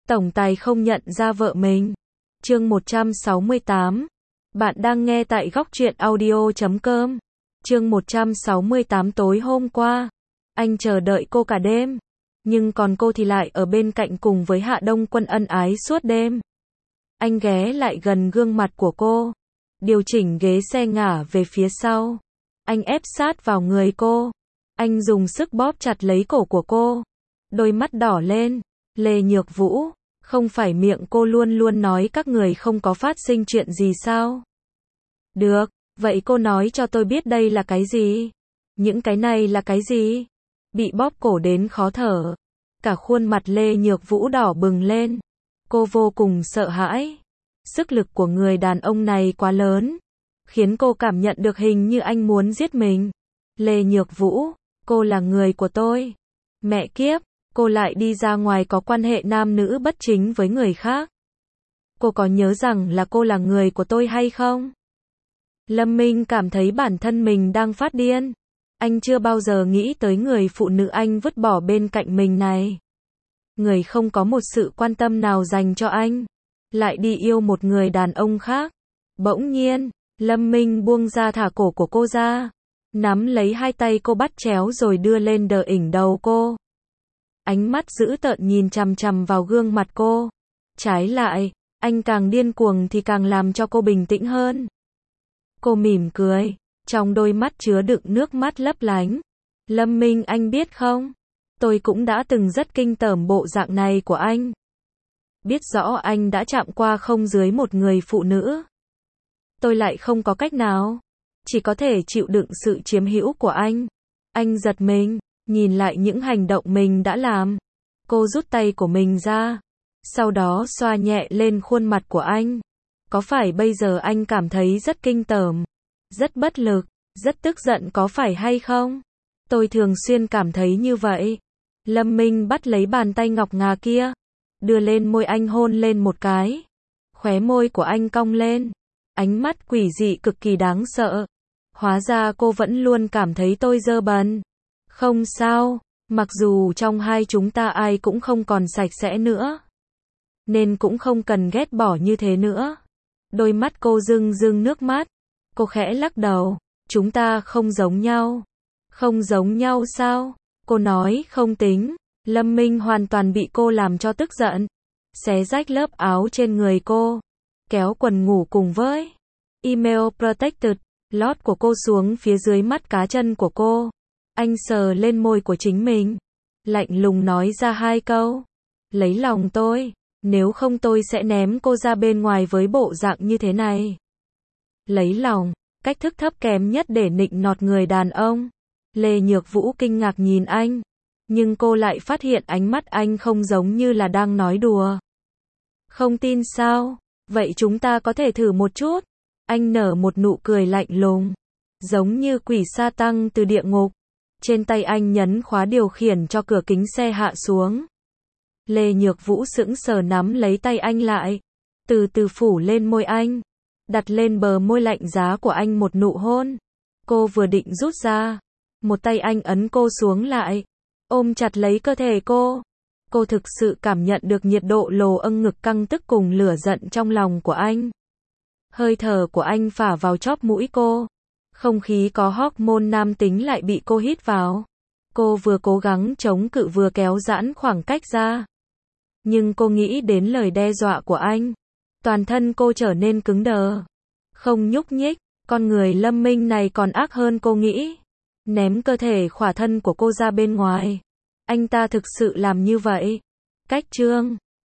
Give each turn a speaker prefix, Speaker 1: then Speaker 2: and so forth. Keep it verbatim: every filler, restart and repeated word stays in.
Speaker 1: tổng tài không nhận ra vợ mình. Chương một trăm sáu mươi tám. Bạn đang nghe tại góc truyện audio chấm com. Chương một trăm sáu mươi tám. Tối hôm qua, anh chờ đợi cô cả đêm, nhưng còn cô thì lại ở bên cạnh cùng với Hạ Đông Quân ân ái suốt đêm. Anh ghé lại gần gương mặt của cô, điều chỉnh ghế xe ngả về phía sau. Anh ép sát vào người cô. Anh dùng sức bóp chặt lấy cổ của cô. Đôi mắt đỏ lên. Lê Nhược Vũ, không phải miệng cô luôn luôn nói các người không có phát sinh chuyện gì sao? Được, vậy cô nói cho tôi biết đây là cái gì? Những cái này là cái gì? Bị bóp cổ đến khó thở. Cả khuôn mặt Lê Nhược Vũ đỏ bừng lên. Cô vô cùng sợ hãi. Sức lực của người đàn ông này quá lớn, khiến cô cảm nhận được hình như anh muốn giết mình. Lê Nhược Vũ, cô là người của tôi. Mẹ kiếp, cô lại đi ra ngoài có quan hệ nam nữ bất chính với người khác. Cô có nhớ rằng là cô là người của tôi hay không? Lâm Minh cảm thấy bản thân mình đang phát điên. Anh chưa bao giờ nghĩ tới người phụ nữ anh vứt bỏ bên cạnh mình này. Người không có một sự quan tâm nào dành cho anh, lại đi yêu một người đàn ông khác. Bỗng nhiên, Lâm Minh buông ra thả cổ của cô ra, nắm lấy hai tay cô bắt chéo rồi đưa lên đờ ỉnh đầu cô. Ánh mắt dữ tợn nhìn chằm chằm vào gương mặt cô. Trái lại, anh càng điên cuồng thì càng làm cho cô bình tĩnh hơn. Cô mỉm cười, trong đôi mắt chứa đựng nước mắt lấp lánh. Lâm Minh, anh biết không, tôi cũng đã từng rất kinh tởm bộ dạng này của anh. Biết rõ anh đã chạm qua không dưới một người phụ nữ. Tôi lại không có cách nào, chỉ có thể chịu đựng sự chiếm hữu của anh. Anh giật mình, nhìn lại những hành động mình đã làm. Cô rút tay của mình ra, sau đó xoa nhẹ lên khuôn mặt của anh. Có phải bây giờ anh cảm thấy rất kinh tởm, rất bất lực, rất tức giận có phải hay không? Tôi thường xuyên cảm thấy như vậy. Lâm Minh bắt lấy bàn tay ngọc ngà kia, đưa lên môi anh hôn lên một cái. Khóe môi của anh cong lên, ánh mắt quỷ dị cực kỳ đáng sợ. Hóa ra cô vẫn luôn cảm thấy tôi dơ bẩn. Không sao, mặc dù trong hai chúng ta ai cũng không còn sạch sẽ nữa, nên cũng không cần ghét bỏ như thế nữa. Đôi mắt cô rưng rưng nước mắt. Cô khẽ lắc đầu. Chúng ta không giống nhau. Không giống nhau sao? Cô nói không tính. Lâm Minh hoàn toàn bị cô làm cho tức giận. Xé rách lớp áo trên người cô, kéo quần ngủ cùng với email protected lót của cô xuống phía dưới mắt cá chân của cô. Anh sờ lên môi của chính mình, lạnh lùng nói ra hai câu. Lấy lòng tôi, nếu không tôi sẽ ném cô ra bên ngoài với bộ dạng như thế này. Lấy lòng, cách thức thấp kém nhất để nịnh nọt người đàn ông. Lê Nhược Vũ kinh ngạc nhìn anh, nhưng cô lại phát hiện ánh mắt anh không giống như là đang nói đùa. Không tin sao? Vậy chúng ta có thể thử một chút. Anh nở một nụ cười lạnh lùng, giống như quỷ sa tăng từ địa ngục. Trên tay anh nhấn khóa điều khiển cho cửa kính xe hạ xuống. Lê Nhược Vũ sững sờ nắm lấy tay anh lại, từ từ phủ lên môi anh, đặt lên bờ môi lạnh giá của anh một nụ hôn. Cô vừa định rút ra, một tay anh ấn cô xuống lại, ôm chặt lấy cơ thể cô. Cô thực sự cảm nhận được nhiệt độ lồ âng ngực căng tức cùng lửa giận trong lòng của anh. Hơi thở của anh phả vào chóp mũi cô. Không khí có hormone nam tính lại bị cô hít vào. Cô vừa cố gắng chống cự vừa kéo giãn khoảng cách ra. Nhưng cô nghĩ đến lời đe dọa của anh. Toàn thân cô trở nên cứng đờ, không nhúc nhích. Con người Lâm Minh này còn ác hơn cô nghĩ. Ném cơ thể khỏa thân của cô ra bên ngoài. Anh ta thực sự làm như vậy. Cách chương